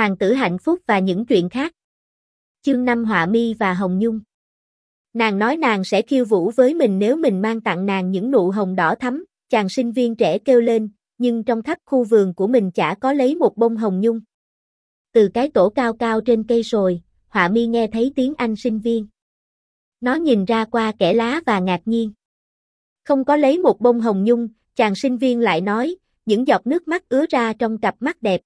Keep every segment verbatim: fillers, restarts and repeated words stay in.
Hoàng tử hạnh phúc và những chuyện khác. Chương năm Họa mi và Hồng Nhung. Nàng nói nàng sẽ khiêu vũ với mình nếu mình mang tặng nàng những nụ hồng đỏ thắm, chàng sinh viên trẻ kêu lên, nhưng trong khắp khu vườn của mình chả có lấy một bông hồng nhung. Từ cái tổ cao cao trên cây sồi, Họa mi nghe thấy tiếng anh sinh viên. Nó nhìn ra qua kẽ lá và ngạc nhiên. Không có lấy một bông hồng nhung, chàng sinh viên lại nói, những giọt nước mắt ứa ra trong cặp mắt đẹp.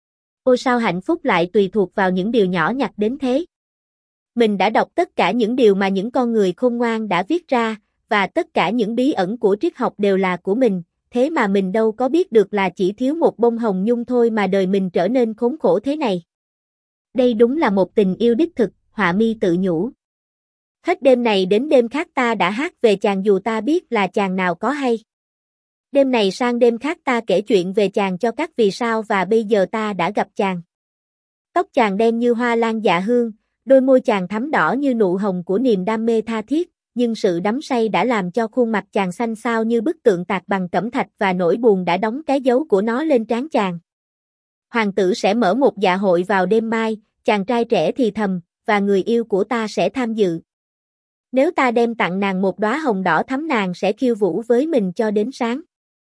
Ôi sao hạnh phúc lại tùy thuộc vào những điều nhỏ nhặt đến thế. Mình đã đọc tất cả những điều mà những con người khôn ngoan đã viết ra, và tất cả những bí ẩn của triết học đều là của mình, thế mà mình đâu có biết được là chỉ thiếu một bông hồng nhung thôi mà đời mình trở nên khốn khổ thế này. Đây đúng là một tình yêu đích thực, Họa mi tự nhủ. Hết đêm này đến đêm khác ta đã hát về chàng dù ta biết là chàng nào có hay. Đêm này sang đêm khác ta kể chuyện về chàng cho các vì sao và bây giờ ta đã gặp chàng. Tóc chàng đen như hoa lan dạ hương, đôi môi chàng thắm đỏ như nụ hồng của niềm đam mê tha thiết, nhưng sự đắm say đã làm cho khuôn mặt chàng xanh xao như bức tượng tạc bằng cẩm thạch và nỗi buồn đã đóng cái dấu của nó lên trán chàng. Hoàng tử sẽ mở một dạ hội vào đêm mai, chàng trai trẻ thì thầm, và người yêu của ta sẽ tham dự. Nếu ta đem tặng nàng một đóa hồng đỏ thắm nàng sẽ khiêu vũ với mình cho đến sáng.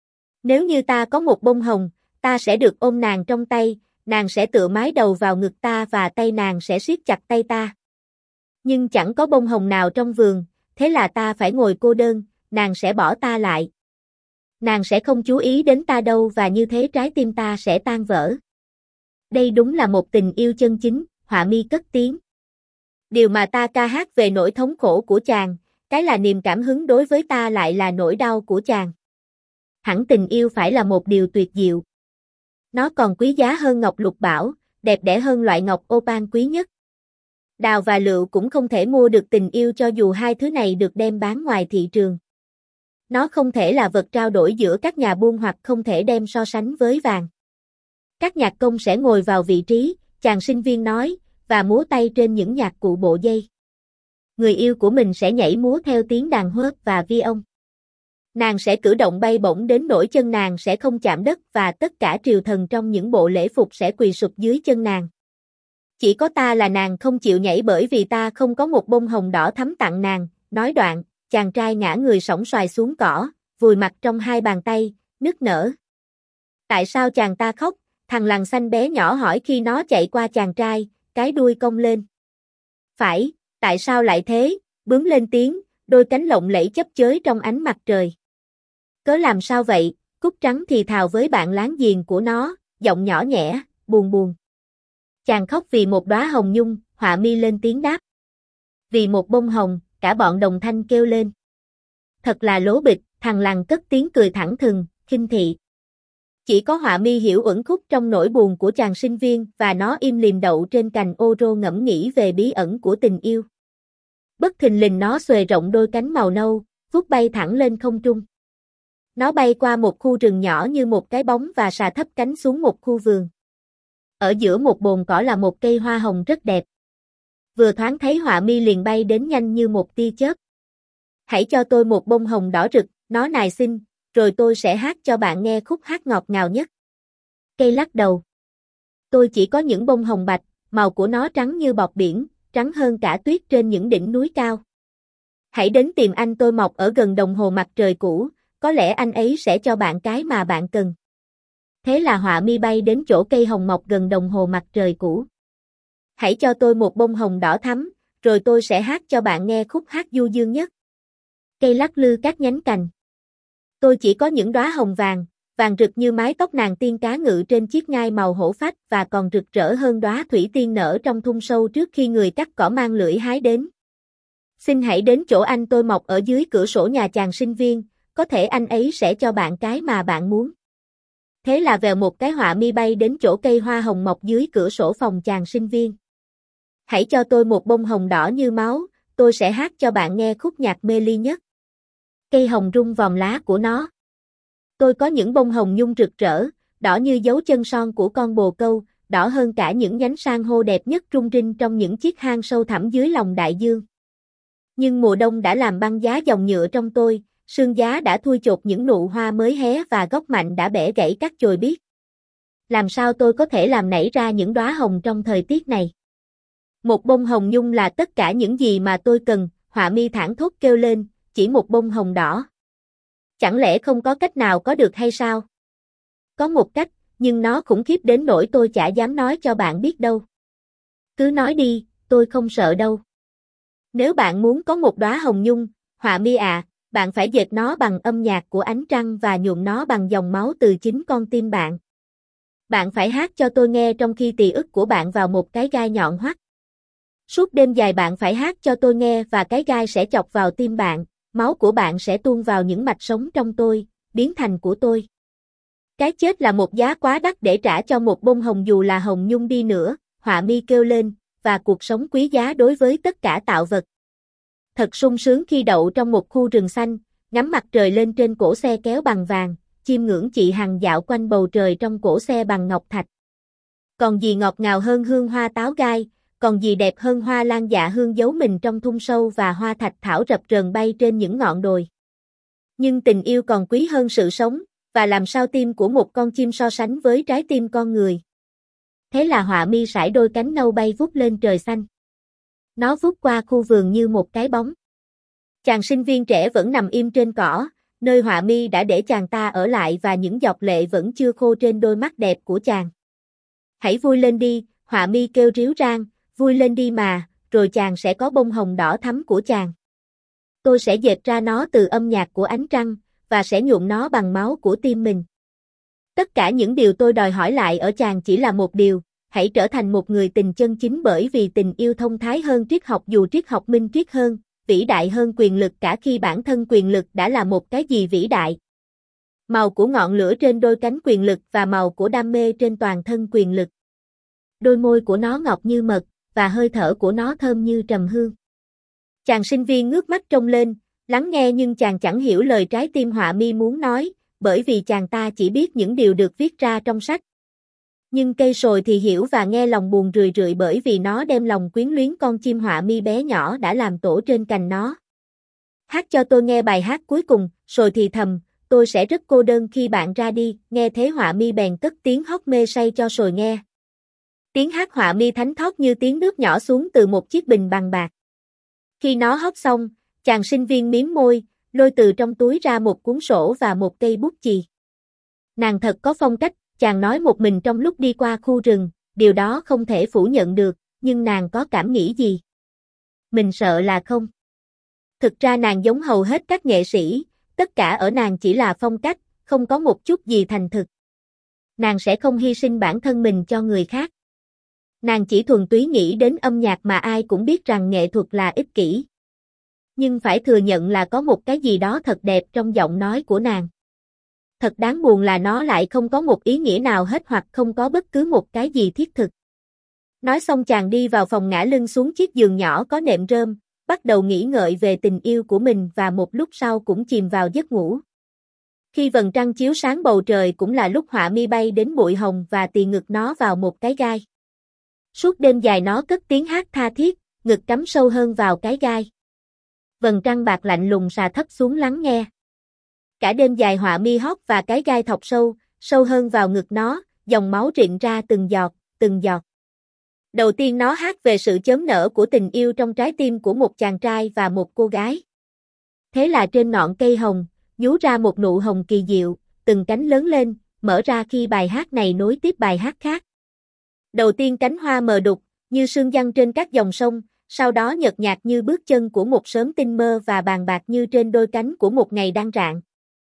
Nếu như ta có một bông hồng, ta sẽ được ôm nàng trong tay, nàng sẽ tựa mái đầu vào ngực ta và tay nàng sẽ siết chặt tay ta. Nhưng chẳng có bông hồng nào trong vườn, thế là ta phải ngồi cô đơn, nàng sẽ bỏ ta lại. Nàng sẽ không chú ý đến ta đâu và như thế trái tim ta sẽ tan vỡ. Đây đúng là một tình yêu chân chính, Họa mi cất tiếng. Điều mà ta ca hát về nỗi thống khổ của chàng, cái là niềm cảm hứng đối với ta lại là nỗi đau của chàng. Hẳn tình yêu phải là một điều tuyệt diệu. Nó còn quý giá hơn ngọc lục bảo, đẹp đẽ hơn loại ngọc opal quý nhất. Đào và lựu cũng không thể mua được tình yêu cho dù hai thứ này được đem bán ngoài thị trường. Nó không thể là vật trao đổi giữa các nhà buôn hoặc không thể đem so sánh với vàng. Các nhạc công sẽ ngồi vào vị trí, chàng sinh viên nói, và múa tay trên những nhạc cụ bộ dây. Người yêu của mình sẽ nhảy múa theo tiếng đàn huớt và vi ông. Nàng sẽ cử động bay bổng đến nỗi chân nàng sẽ không chạm đất và tất cả triều thần trong những bộ lễ phục sẽ quỳ sụp dưới chân nàng. Chỉ có ta là nàng không chịu nhảy bởi vì ta không có một bông hồng đỏ thắm tặng nàng, nói đoạn, chàng trai ngã người sõng xoài xuống cỏ, vùi mặt trong hai bàn tay, nức nở. Tại sao chàng ta khóc? Thằng lằn xanh bé nhỏ hỏi khi nó chạy qua chàng trai, cái đuôi cong lên. Phải, tại sao lại thế? Bướm lên tiếng, đôi cánh lộng lẫy chấp chới trong ánh mặt trời. Cớ làm sao vậy? Cúc trắng thì thào với bạn láng giềng của nó, giọng nhỏ nhẹ, buồn buồn. Chàng khóc vì một đóa hồng nhung, Họa mi lên tiếng đáp. Vì một bông hồng, cả bọn đồng thanh kêu lên. Thật là lố bịch, thằng lằn cất tiếng cười thẳng thừng, khinh thị. Chỉ có Họa mi hiểu uẩn khúc trong nỗi buồn của chàng sinh viên và nó im lìm đậu trên cành ô rô ngẫm nghĩ về bí ẩn của tình yêu. Bất thình lình nó xuề rộng đôi cánh màu nâu, vút bay thẳng lên không trung. Nó bay qua một khu rừng nhỏ như một cái bóng và xà thấp cánh xuống một khu vườn. Ở giữa một bồn cỏ là một cây hoa hồng rất đẹp. Vừa thoáng thấy Họa mi liền bay đến nhanh như một tia chớp. Hãy cho tôi một bông hồng đỏ rực, nó nài xin, rồi tôi sẽ hát cho bạn nghe khúc hát ngọt ngào nhất. Cây lắc đầu. Tôi chỉ có những bông hồng bạch, màu của nó trắng như bọt biển, trắng hơn cả tuyết trên những đỉnh núi cao. Hãy đến tìm anh tôi mọc ở gần đồng hồ mặt trời cũ, có lẽ anh ấy sẽ cho bạn cái mà bạn cần. Thế là Họa mi bay đến chỗ cây hồng mọc gần đồng hồ mặt trời cũ. Hãy cho tôi một bông hồng đỏ thắm, rồi tôi sẽ hát cho bạn nghe khúc hát du dương nhất. Cây lắc lư các nhánh cành. Tôi chỉ có những đóa hồng vàng, vàng rực như mái tóc nàng tiên cá ngự trên chiếc ngai màu hổ phách và còn rực rỡ hơn đóa thủy tiên nở trong thung sâu trước khi người cắt cỏ mang lưỡi hái đến. Xin hãy đến chỗ anh tôi mọc ở dưới cửa sổ nhà chàng sinh viên, có thể anh ấy sẽ cho bạn cái mà bạn muốn. Thế là vèo một cái Họa mi bay đến chỗ cây hoa hồng mọc dưới cửa sổ phòng chàng sinh viên. Hãy cho tôi một bông hồng đỏ như máu, tôi sẽ hát cho bạn nghe khúc nhạc mê ly nhất. Cây hồng rung vòm lá của nó. Tôi có những bông hồng nhung rực rỡ, đỏ như dấu chân son của con bồ câu, đỏ hơn cả những nhánh san hô đẹp nhất rung rinh trong những chiếc hang sâu thẳm dưới lòng đại dương. Nhưng mùa đông đã làm băng giá dòng nhựa trong tôi, sương giá đã thui chột những nụ hoa mới hé và gốc mạnh đã bẻ gãy các chồi biếc. Làm sao tôi có thể làm nảy ra những đóa hồng trong thời tiết này? Một bông hồng nhung là tất cả những gì mà tôi cần, Họa mi thảng thốt kêu lên, chỉ một bông hồng đỏ. Chẳng lẽ không có cách nào có được hay sao? Có một cách, nhưng nó khủng khiếp đến nỗi tôi chả dám nói cho bạn biết đâu. Cứ nói đi, tôi không sợ đâu. Nếu bạn muốn có một đóa hồng nhung, Họa mi à, bạn phải dệt nó bằng âm nhạc của ánh trăng và nhuộm nó bằng dòng máu từ chính con tim bạn. Bạn phải hát cho tôi nghe trong khi tỳ ức của bạn vào một cái gai nhọn hoắt. Suốt đêm dài bạn phải hát cho tôi nghe và cái gai sẽ chọc vào tim bạn, máu của bạn sẽ tuôn vào những mạch sống trong tôi, biến thành của tôi. Cái chết là một giá quá đắt để trả cho một bông hồng dù là hồng nhung đi nữa, Họa mi kêu lên, và cuộc sống quý giá đối với tất cả tạo vật. Thật sung sướng khi đậu trong một khu rừng xanh, ngắm mặt trời lên trên cổ xe kéo bằng vàng, chiêm ngưỡng chị Hằng dạo quanh bầu trời trong cổ xe bằng ngọc thạch. Còn gì ngọt ngào hơn hương hoa táo gai, còn gì đẹp hơn hoa lan dạ hương giấu mình trong thung sâu và hoa thạch thảo rập rờn bay trên những ngọn đồi. Nhưng tình yêu còn quý hơn sự sống, và làm sao tim của một con chim so sánh với trái tim con người. Thế là Họa mi sải đôi cánh nâu bay vút lên trời xanh. Nó vút qua khu vườn như một cái bóng. Chàng sinh viên trẻ vẫn nằm im trên cỏ, nơi Họa mi đã để chàng ta ở lại và những giọt lệ vẫn chưa khô trên đôi mắt đẹp của chàng. Hãy vui lên đi, Họa mi kêu ríu rang, vui lên đi mà, rồi chàng sẽ có bông hồng đỏ thắm của chàng. Tôi sẽ dệt ra nó từ âm nhạc của ánh trăng, và sẽ nhuộm nó bằng máu của tim mình. Tất cả những điều tôi đòi hỏi lại ở chàng chỉ là một điều, hãy trở thành một người tình chân chính bởi vì tình yêu thông thái hơn triết học dù triết học minh triết hơn, vĩ đại hơn quyền lực cả khi bản thân quyền lực đã là một cái gì vĩ đại. Màu của ngọn lửa trên đôi cánh quyền lực và màu của đam mê trên toàn thân quyền lực. Đôi môi của nó ngọt như mật, và hơi thở của nó thơm như trầm hương. Chàng sinh viên ngước mắt trông lên, lắng nghe nhưng chàng chẳng hiểu lời trái tim Họa mi muốn nói, bởi vì chàng ta chỉ biết những điều được viết ra trong sách. Nhưng cây sồi thì hiểu và nghe lòng buồn rười rượi bởi vì nó đem lòng quyến luyến con chim Họa mi bé nhỏ đã làm tổ trên cành nó. Hát cho tôi nghe bài hát cuối cùng, sồi thì thầm, tôi sẽ rất cô đơn khi bạn ra đi, nghe thế Họa mi bèn cất tiếng hót mê say cho sồi nghe. Tiếng hát Họa mi thánh thót như tiếng nước nhỏ xuống từ một chiếc bình bằng bạc. Khi nó hót xong, chàng sinh viên mím môi, lôi từ trong túi ra một cuốn sổ và một cây bút chì. Nàng thật có phong cách, chàng nói một mình trong lúc đi qua khu rừng, điều đó không thể phủ nhận được, nhưng nàng có cảm nghĩ gì? Mình sợ là không. Thực ra nàng giống hầu hết các nghệ sĩ, tất cả ở nàng chỉ là phong cách, không có một chút gì thành thực. Nàng sẽ không hy sinh bản thân mình cho người khác. Nàng chỉ thuần túy nghĩ đến âm nhạc mà ai cũng biết rằng nghệ thuật là ích kỷ. Nhưng phải thừa nhận là có một cái gì đó thật đẹp trong giọng nói của nàng. Thật đáng buồn là nó lại không có một ý nghĩa nào hết hoặc không có bất cứ một cái gì thiết thực. Nói xong chàng đi vào phòng ngã lưng xuống chiếc giường nhỏ có nệm rơm, bắt đầu nghĩ ngợi về tình yêu của mình và một lúc sau cũng chìm vào giấc ngủ. Khi vầng trăng chiếu sáng bầu trời cũng là lúc Họa mi bay đến bụi hồng và tì ngực nó vào một cái gai. Suốt đêm dài nó cất tiếng hát tha thiết, ngực cắm sâu hơn vào cái gai. Vầng trăng bạc lạnh lùng xà thấp xuống lắng nghe. Cả đêm dài Họa mi hót và cái gai thọc sâu, sâu hơn vào ngực nó, dòng máu rịn ra từng giọt, từng giọt. Đầu tiên nó hát về sự chớm nở của tình yêu trong trái tim của một chàng trai và một cô gái. Thế là trên ngọn cây hồng, nhú ra một nụ hồng kỳ diệu, từng cánh lớn lên, mở ra khi bài hát này nối tiếp bài hát khác. Đầu tiên cánh hoa mờ đục, như sương giăng trên các dòng sông, sau đó nhợt nhạt như bước chân của một sớm tinh mơ và bàn bạc như trên đôi cánh của một ngày đang rạng.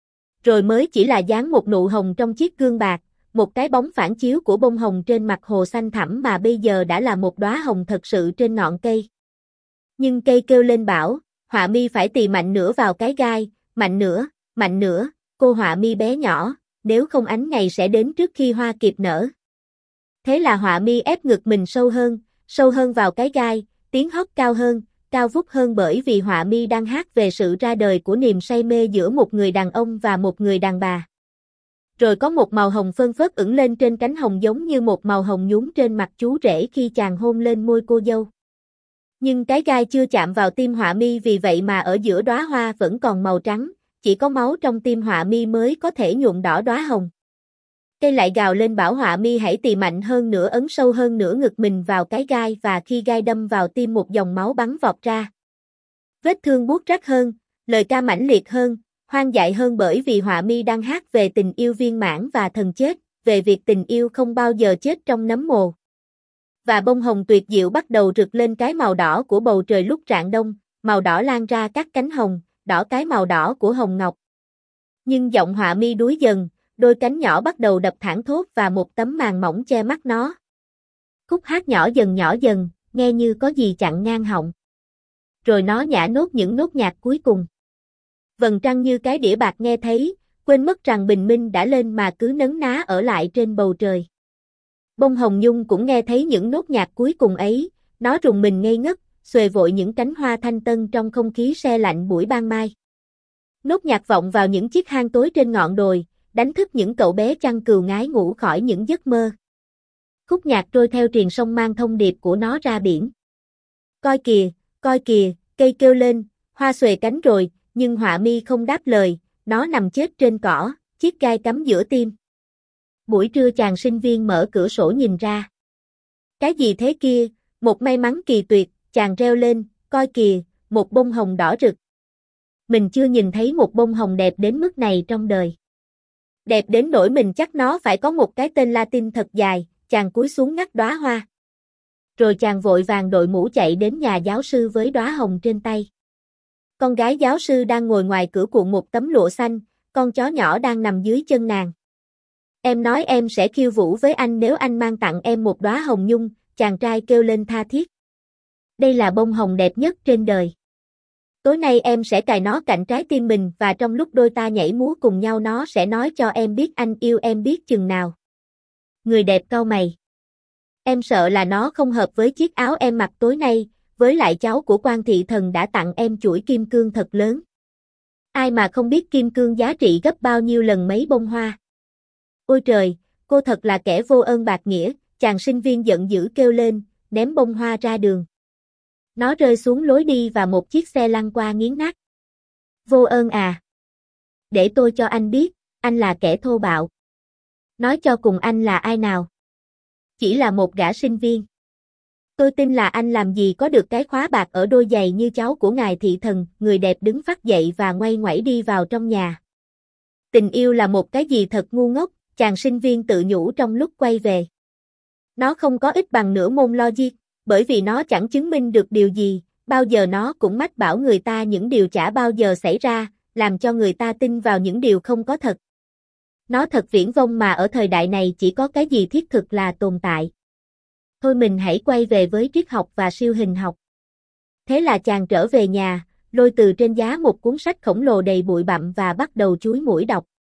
Rồi mới chỉ là dáng một nụ hồng trong chiếc gương bạc, một cái bóng phản chiếu của bông hồng trên mặt hồ xanh thẳm mà bây giờ đã là một đóa hồng thật sự trên ngọn cây. Nhưng cây kêu lên bảo, Họa mi phải tì mạnh nữa vào cái gai, mạnh nữa, mạnh nữa, cô Họa mi bé nhỏ, nếu không ánh ngày sẽ đến trước khi hoa kịp nở. Thế là Họa mi ép ngực mình sâu hơn, sâu hơn vào cái gai, tiếng hót cao hơn, cao vút hơn bởi vì Họa mi đang hát về sự ra đời của niềm say mê giữa một người đàn ông và một người đàn bà. Rồi có một màu hồng phơn phớt ửng lên trên cánh hồng giống như một màu hồng nhúm trên mặt chú rể khi chàng hôn lên môi cô dâu. Nhưng cái gai chưa chạm vào tim Họa mi vì vậy mà ở giữa đóa hoa vẫn còn màu trắng, chỉ có máu trong tim Họa mi mới có thể nhuộm đỏ đóa hồng. Cây lại gào lên bảo Họa Mi hãy tì mạnh hơn nữa, ấn sâu hơn nữa ngực mình vào cái gai, và khi gai đâm vào tim một dòng máu bắn vọt ra. Vết thương buốt rát hơn, lời ca mãnh liệt hơn, hoang dại hơn, bởi vì Họa Mi đang hát về tình yêu viên mãn và thần chết, về việc tình yêu không bao giờ chết trong nấm mồ. Và bông hồng tuyệt diệu bắt đầu rực lên cái màu đỏ của bầu trời lúc rạng đông, màu đỏ lan ra các cánh hồng, đỏ cái màu đỏ của hồng ngọc. Nhưng giọng Họa Mi đuối dần, đôi cánh nhỏ bắt đầu đập thẳng thốt và một tấm màn mỏng che mắt nó. Khúc hát nhỏ dần nhỏ dần, nghe như có gì chặn ngang họng. Rồi nó nhả nốt những nốt nhạc cuối cùng. Vầng trăng như cái đĩa bạc nghe thấy, quên mất rằng bình minh đã lên mà cứ nấn ná ở lại trên bầu trời. Bông hồng nhung cũng nghe thấy những nốt nhạc cuối cùng ấy, nó rùng mình ngây ngất, xuề vội những cánh hoa thanh tân trong không khí se lạnh buổi ban mai. Nốt nhạc vọng vào những chiếc hang tối trên ngọn đồi, đánh thức những cậu bé chăn cừu ngái ngủ khỏi những giấc mơ. Khúc nhạc trôi theo triền sông mang thông điệp của nó ra biển. Coi kìa, coi kìa, cây kêu lên, hoa xuề cánh rồi, nhưng Họa Mi không đáp lời, nó nằm chết trên cỏ, chiếc gai cắm giữa tim. Buổi trưa chàng sinh viên mở cửa sổ nhìn ra. Cái gì thế kia, một may mắn kỳ tuyệt, chàng reo lên, coi kìa, một bông hồng đỏ rực. Mình chưa nhìn thấy một bông hồng đẹp đến mức này trong đời. Đẹp đến nỗi mình chắc nó phải có một cái tên Latin thật dài, chàng cúi xuống ngắt đóa hoa. Rồi chàng vội vàng đội mũ chạy đến nhà giáo sư với đóa hồng trên tay. Con gái giáo sư đang ngồi ngoài cửa cuộn một tấm lụa xanh, con chó nhỏ đang nằm dưới chân nàng. Em nói em sẽ khiêu vũ với anh nếu anh mang tặng em một đóa hồng nhung, chàng trai kêu lên tha thiết. Đây là bông hồng đẹp nhất trên đời. Tối nay em sẽ cài nó cạnh trái tim mình và trong lúc đôi ta nhảy múa cùng nhau nó sẽ nói cho em biết anh yêu em biết chừng nào. Người đẹp cau mày. Em sợ là nó không hợp với chiếc áo em mặc tối nay, với lại cháu của Quan thị thần đã tặng em chuỗi kim cương thật lớn. Ai mà không biết kim cương giá trị gấp bao nhiêu lần mấy bông hoa. Ôi trời, cô thật là kẻ vô ơn bạc nghĩa, chàng sinh viên giận dữ kêu lên, ném bông hoa ra đường. Nó rơi xuống lối đi và một chiếc xe lăn qua nghiến nát. Vô ơn à? Để tôi cho anh biết, anh là kẻ thô bạo. Nói cho cùng anh là ai nào? Chỉ là một gã sinh viên. Tôi tin là anh làm gì có được cái khóa bạc ở đôi giày như cháu của ngài thị thần. Người đẹp đứng phắt dậy và ngoay ngoẩy đi vào trong nhà. Tình yêu là một cái gì thật ngu ngốc, chàng sinh viên tự nhủ trong lúc quay về. Nó không có ích bằng nửa môn logic, bởi vì nó chẳng chứng minh được điều gì, bao giờ nó cũng mách bảo người ta những điều chả bao giờ xảy ra, làm cho người ta tin vào những điều không có thật. Nó thật viển vông mà ở thời đại này chỉ có cái gì thiết thực là tồn tại. Thôi mình hãy quay về với triết học và siêu hình học. Thế là chàng trở về nhà, lôi từ trên giá một cuốn sách khổng lồ đầy bụi bặm và bắt đầu chúi mũi đọc.